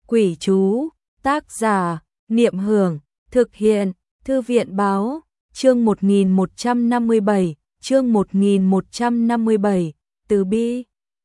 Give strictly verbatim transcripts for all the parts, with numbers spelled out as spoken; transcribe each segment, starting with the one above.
Quỷ chú, tác giả, Niệm Hưởng, thực hiện, Thư viện báo, chương một nghìn một trăm năm mươi bảy, chương một nghìn một trăm năm mươi bảy, từ bi.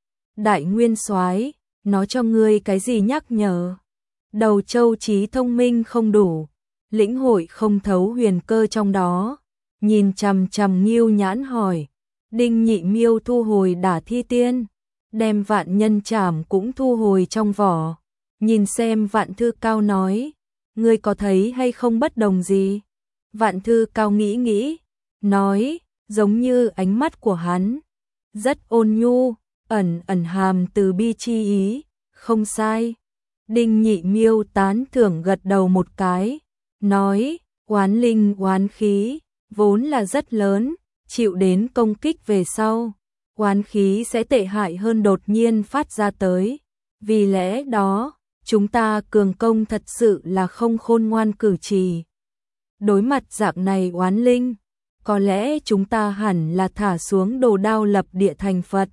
Đại Nguyên Soái, nó cho ngươi cái gì nhắc nhở? Đầu châu trí thông minh không đủ, lĩnh hội không thấu huyền cơ trong đó, nhìn chằm chằm Ngưu Nhãn hỏi. Đinh Nhị Miêu thu hồi Đả Thi Tiên, đem Vạn Nhân Trảm cũng thu hồi trong vỏ, nhìn xem Vạn Thư Cao nói, ngươi có thấy hay không bất đồng gì? Vạn Thư Cao nghĩ nghĩ, nói, giống như ánh mắt của hắn, rất ôn nhu, ẩn ẩn hàm từ bi chi ý, không sai. Đinh Nhị Miêu tán thưởng gật đầu một cái, nói, oán linh oán khí, vốn là rất lớn, chịu đến công kích về sau, oán khí sẽ tệ hại hơn đột nhiên phát ra tới. Vì lẽ đó, chúng ta cường công thật sự là không khôn ngoan cử chỉ. Đối mặt dạng này oán linh, có lẽ chúng ta hẳn là thả xuống đồ đao lập địa thành Phật.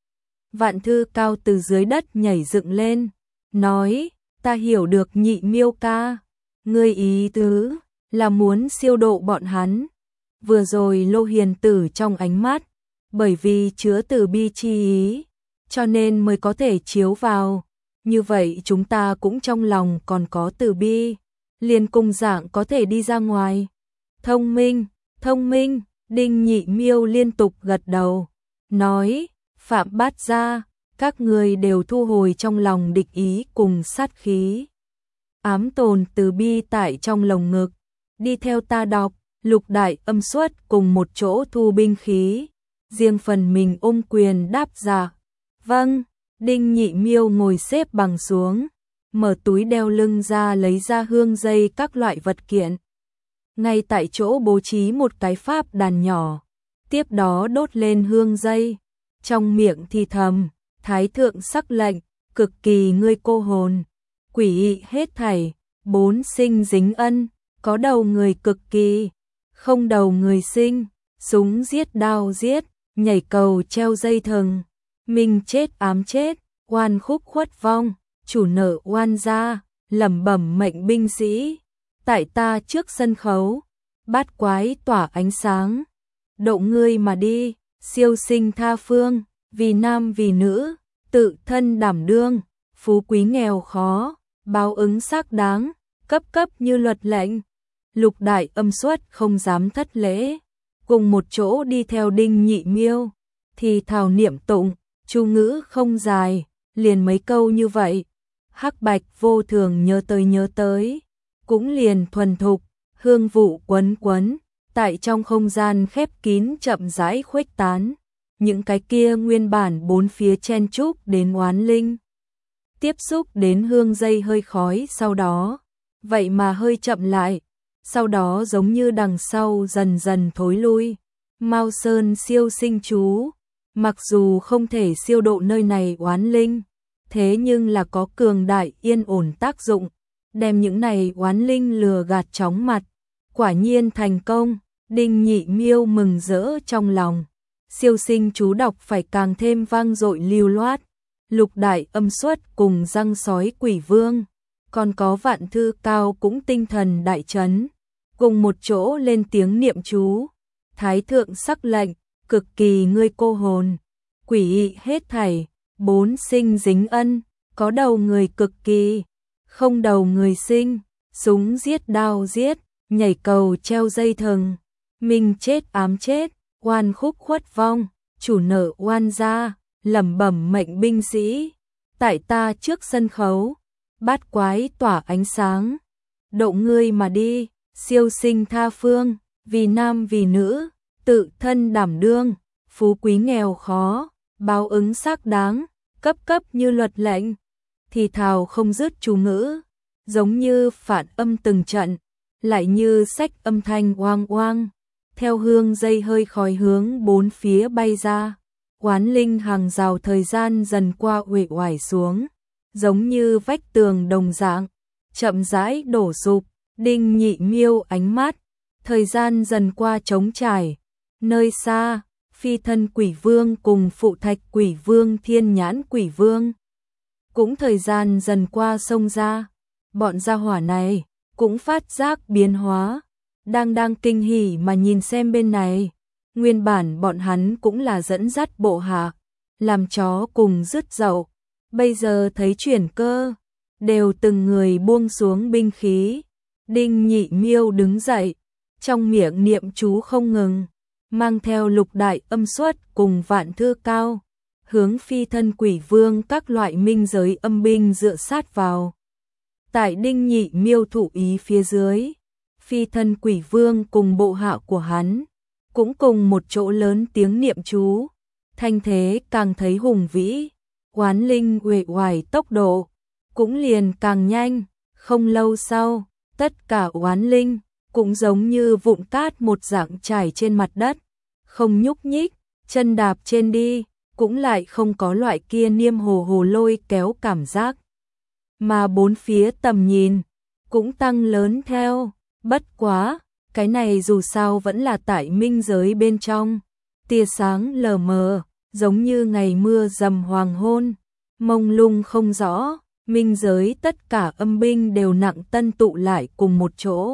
Vạn Thư Cao từ dưới đất nhảy dựng lên, nói, ta hiểu được Nhị Miêu ca, ngươi ý tứ là muốn siêu độ bọn hắn. Vừa rồi Lô Hiền Tử trong ánh mắt, bởi vì chứa từ bi chi ý, cho nên mới có thể chiếu vào. Như vậy chúng ta cũng trong lòng còn có từ bi, liền cùng dạng có thể đi ra ngoài. Thông minh, thông minh, Đinh Nhị Miêu liên tục gật đầu, nói, Phạm Bát Gia, các người đều thu hồi trong lòng địch ý cùng sát khí. Ám tồn từ bi tại trong lồng ngực, đi theo ta đọc. Lục Đại Âm Xuất cùng một chỗ thu binh khí, riêng phần mình ôm quyền đáp dạ. Vâng. Đinh Nhị Miêu ngồi xếp bằng xuống, mở túi đeo lưng ra lấy ra hương dây các loại vật kiện. Ngay tại chỗ bố trí một cái pháp đàn nhỏ, tiếp đó đốt lên hương dây, trong miệng thì thầm, Thái thượng sắc lệnh, cực kỳ ngươi cô hồn, quỷ ị hết thảy, bốn sinh dính ân, có đầu người cực kỳ, không đầu người sinh, súng giết đao giết, nhảy cầu treo dây thừng. Minh chết ám chết, oan khúc khuất vong, chủ nợ oan gia, lẩm bẩm mệnh binh sĩ. Tại ta trước sân khấu, bát quái tỏa ánh sáng, độ ngươi mà đi, siêu sinh tha phương, vì nam vì nữ, tự thân đảm đương, phú quý nghèo khó, báo ứng xác đáng, cấp cấp như luật lệnh. Lục Đại Âm Xuất không dám thất lễ, cùng một chỗ đi theo Đinh Nhị Miêu, thì thảo niệm tụng. Chú ngữ không dài, liền mấy câu như vậy. Hắc Bạch vô thường nhớ tới nhớ tới, cũng liền thuần thục, hương vụ quấn quấn, tại trong không gian khép kín chậm rãi khuếch tán. Những cái kia nguyên bản bốn phía chen chúc đến oán linh, tiếp xúc đến hương dây hơi khói sau đó, vậy mà hơi chậm lại, sau đó giống như đằng sau dần dần thối lui. Mao Sơn siêu sinh chú, mặc dù không thể siêu độ nơi này oán linh, thế nhưng là có cường đại yên ổn tác dụng, đem những này oán linh lừa gạt chóng mặt. Quả nhiên thành công, Đinh Nhị Miêu mừng rỡ trong lòng. Siêu sinh chú đọc phải càng thêm vang dội lưu loát. Lục Đại Âm Xuất cùng răng sói quỷ vương, còn có Vạn Thư Cao cũng tinh thần đại chấn, cùng một chỗ lên tiếng niệm chú. Thái thượng sắc lệnh, cực kỳ ngươi cô hồn, quỷ ị hết thảy, bốn sinh dính ân, có đầu người cực kỳ, không đầu người sinh, súng giết đao giết, nhảy cầu treo dây thừng, minh chết ám chết, oan khúc khuất vong, chủ nợ oan gia, lẩm bẩm mệnh binh sĩ. Tại ta trước sân khấu, bát quái tỏa ánh sáng, độ ngươi mà đi, siêu sinh tha phương, vì nam vì nữ, tự thân đảm đương, phú quý nghèo khó, báo ứng xác đáng, cấp cấp như luật lệnh. Thì thào không dứt chú ngữ, giống như phản âm từng trận, lại như sách âm thanh oang oang, theo hương dây hơi khói hướng bốn phía bay ra. Oán linh hàng rào thời gian dần qua uể oải xuống, giống như vách tường đồng dạng, chậm rãi đổ sụp. Đinh Nhị Miêu ánh mắt, thời gian dần qua trống trải, nơi xa, phi thân quỷ vương cùng phụ thạch quỷ vương thiên nhãn quỷ vương, cũng thời gian dần qua xông ra, bọn gia hỏa này cũng phát giác biến hóa, đang đang kinh hỉ mà nhìn xem bên này. Nguyên bản bọn hắn cũng là dẫn dắt bộ hạ, làm chó cùng rứt dậu, bây giờ thấy chuyển cơ, đều từng người buông xuống binh khí. Đinh Nhị Miêu đứng dậy, trong miệng niệm chú không ngừng, mang theo lục đại âm xuất cùng vạn thư cao, hướng phi thân quỷ vương các loại minh giới âm binh dựa sát vào. Tại Đinh Nhị Miêu thụ ý phía dưới, phi thân quỷ vương cùng bộ hạ của hắn, cũng cùng một chỗ lớn tiếng niệm chú, thanh thế càng thấy hùng vĩ, oán linh uể oải tốc độ, cũng liền càng nhanh, không lâu sau, tất cả oán linh, cũng giống như vụn cát một dạng trải trên mặt đất, không nhúc nhích, chân đạp trên đi, cũng lại không có loại kia niêm hồ hồ lôi kéo cảm giác. Mà bốn phía tầm nhìn, cũng tăng lớn theo, bất quá, cái này dù sao vẫn là tại minh giới bên trong, tia sáng lờ mờ, giống như ngày mưa dầm hoàng hôn, mông lung không rõ, minh giới tất cả âm binh đều nặng tân tụ lại cùng một chỗ.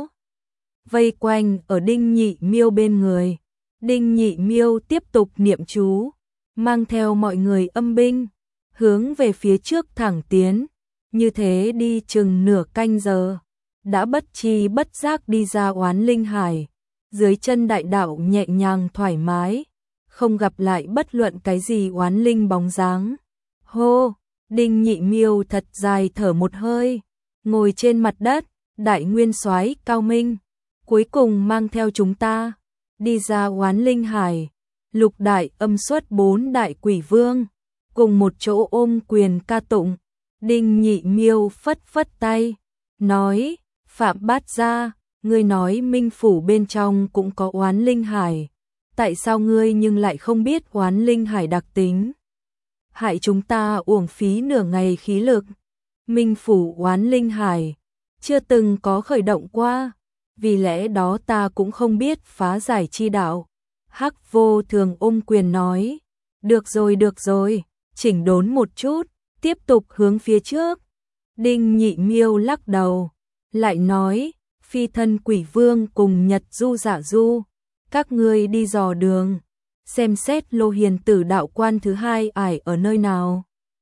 Vây quanh ở Đinh Nhị Miêu bên người, Đinh Nhị Miêu tiếp tục niệm chú, mang theo mọi người âm binh, hướng về phía trước thẳng tiến, như thế đi chừng nửa canh giờ, đã bất chi bất giác đi ra oán linh hải, dưới chân đại đạo nhẹ nhàng thoải mái, không gặp lại bất luận cái gì oán linh bóng dáng. Hô, Đinh Nhị Miêu thật dài thở một hơi, ngồi trên mặt đất, đại nguyên soái cao minh, cuối cùng mang theo chúng ta, đi ra oán linh hải, lục đại âm xuất bốn đại quỷ vương, cùng một chỗ ôm quyền ca tụng. Đinh Nhị Miêu phất phất tay, nói, Phạm Bát Gia, ngươi nói minh phủ bên trong cũng có oán linh hải, tại sao ngươi nhưng lại không biết oán linh hải đặc tính? Hại chúng ta uổng phí nửa ngày khí lực. Minh phủ oán linh hải chưa từng có khởi động qua, vì lẽ đó ta cũng không biết phá giải chi đạo. Hắc Vô Thường ôm quyền nói, được rồi được rồi, chỉnh đốn một chút, tiếp tục hướng phía trước. Đinh Nhị Miêu lắc đầu, lại nói, phi thân quỷ vương cùng Nhật Du Giả Du, các ngươi đi dò đường, xem xét Lô Hiền Tử đạo quan thứ hai ải ở nơi nào.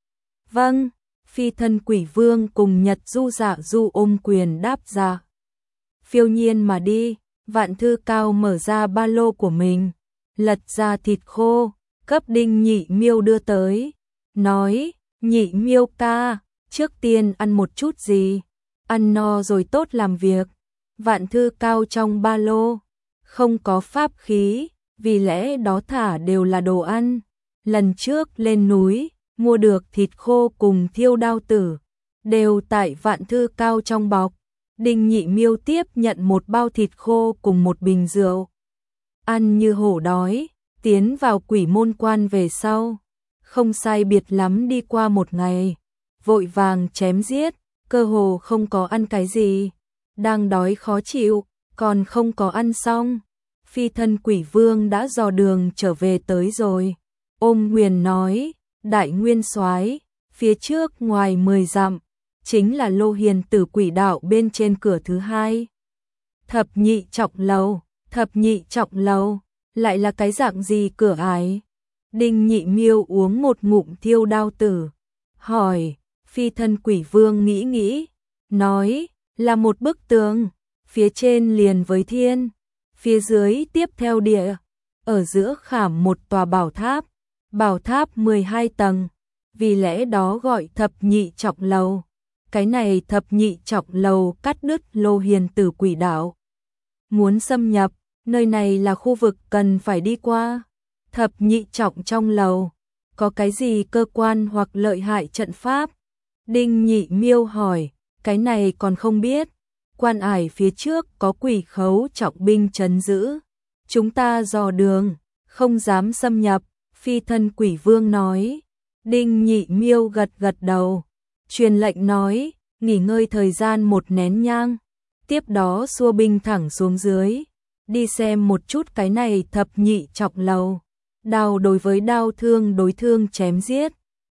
Vâng, phi thân quỷ vương cùng Nhật Du Giả Du ôm quyền đáp ra. Phiêu nhiên mà đi, Vạn Thư Cao mở ra ba lô của mình, lật ra thịt khô, cấp Đinh Nhị Miêu đưa tới, nói, Nhị Miêu ca, trước tiên ăn một chút gì, ăn no rồi tốt làm việc. Vạn Thư Cao trong ba lô, không có pháp khí, vì lẽ đó thả đều là đồ ăn. Lần trước lên núi, mua được thịt khô cùng thiêu đao tử, đều tại Vạn Thư Cao trong bọc. Đinh Nhị Miêu tiếp nhận một bao thịt khô cùng một bình rượu. Ăn như hổ đói, tiến vào quỷ môn quan về sau. Không sai biệt lắm đi qua một ngày, vội vàng chém giết, cơ hồ không có ăn cái gì. Đang đói khó chịu, còn không có ăn xong. Phi thân quỷ vương đã dò đường trở về tới rồi. Ôm Huyền nói, đại nguyên soái, phía trước ngoài mười dặm, chính là Lô Hiền Tử quỷ đạo bên trên cửa thứ hai. Thập nhị trọng lầu, thập nhị trọng lầu, lại là cái dạng gì cửa ải? Đinh Nhị Miêu uống một ngụm thiêu đao tử, hỏi, phi thân quỷ vương nghĩ nghĩ, nói, là một bức tường, phía trên liền với thiên, phía dưới tiếp theo địa, ở giữa khảm một tòa bảo tháp, bảo tháp mười hai tầng, vì lẽ đó gọi thập nhị trọng lầu. Cái này thập nhị trọng lầu cắt đứt Lô Hiền Tử quỷ đạo. Muốn xâm nhập, nơi này là khu vực cần phải đi qua. Thập nhị trọng trong lầu, có cái gì cơ quan hoặc lợi hại trận pháp? Đinh Nhị Miêu hỏi, cái này còn không biết. Quan ải phía trước có quỷ khấu trọng binh trấn giữ. Chúng ta dò đường, không dám xâm nhập, phi thân quỷ vương nói. Đinh Nhị Miêu gật gật đầu, truyền lệnh nói, nghỉ ngơi thời gian một nén nhang. Tiếp đó xua binh thẳng xuống dưới, đi xem một chút cái này thập nhị trọng lầu. Đao đối với đao, thương đối thương chém giết,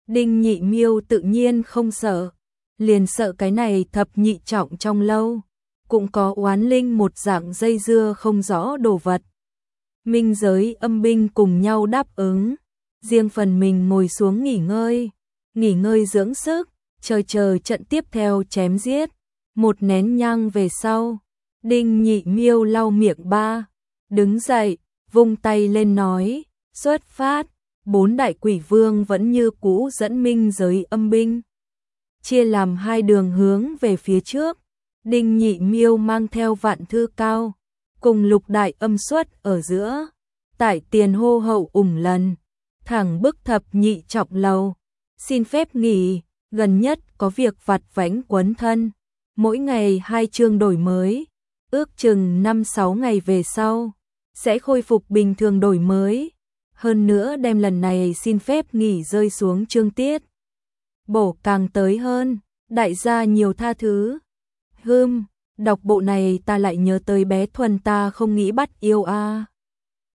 Đinh Nhị Miêu tự nhiên không sợ, liền sợ cái này thập nhị trọng trong lâu, cũng có oán linh một dạng dây dưa không rõ đồ vật. Minh giới âm binh cùng nhau đáp ứng, riêng phần mình ngồi xuống nghỉ ngơi, nghỉ ngơi dưỡng sức, chờ chờ trận tiếp theo chém giết. Một nén nhang về sau, Đinh Nhị Miêu lau miệng ba, đứng dậy, vung tay lên nói, xuất phát. Bốn đại quỷ vương vẫn như cũ dẫn minh giới âm binh, chia làm hai đường hướng về phía trước. Đinh Nhị Miêu mang theo Vạn Thư Cao, cùng lục đại âm xuất ở giữa, tại tiền hô hậu ủng lần, thẳng bức thập nhị trọng lầu, xin phép nghỉ, gần nhất có việc vặt vãnh quấn thân, mỗi ngày hai chương đổi mới, ước chừng năm sáu ngày về sau, sẽ khôi phục bình thường đổi mới. Hơn nữa đem lần này xin phép nghỉ rơi xuống chương tiết bổ càng tới hơn, đại gia nhiều tha thứ. Hừm, đọc bộ này ta lại nhớ tới bé Thuần ta không nghĩ bắt yêu a. À.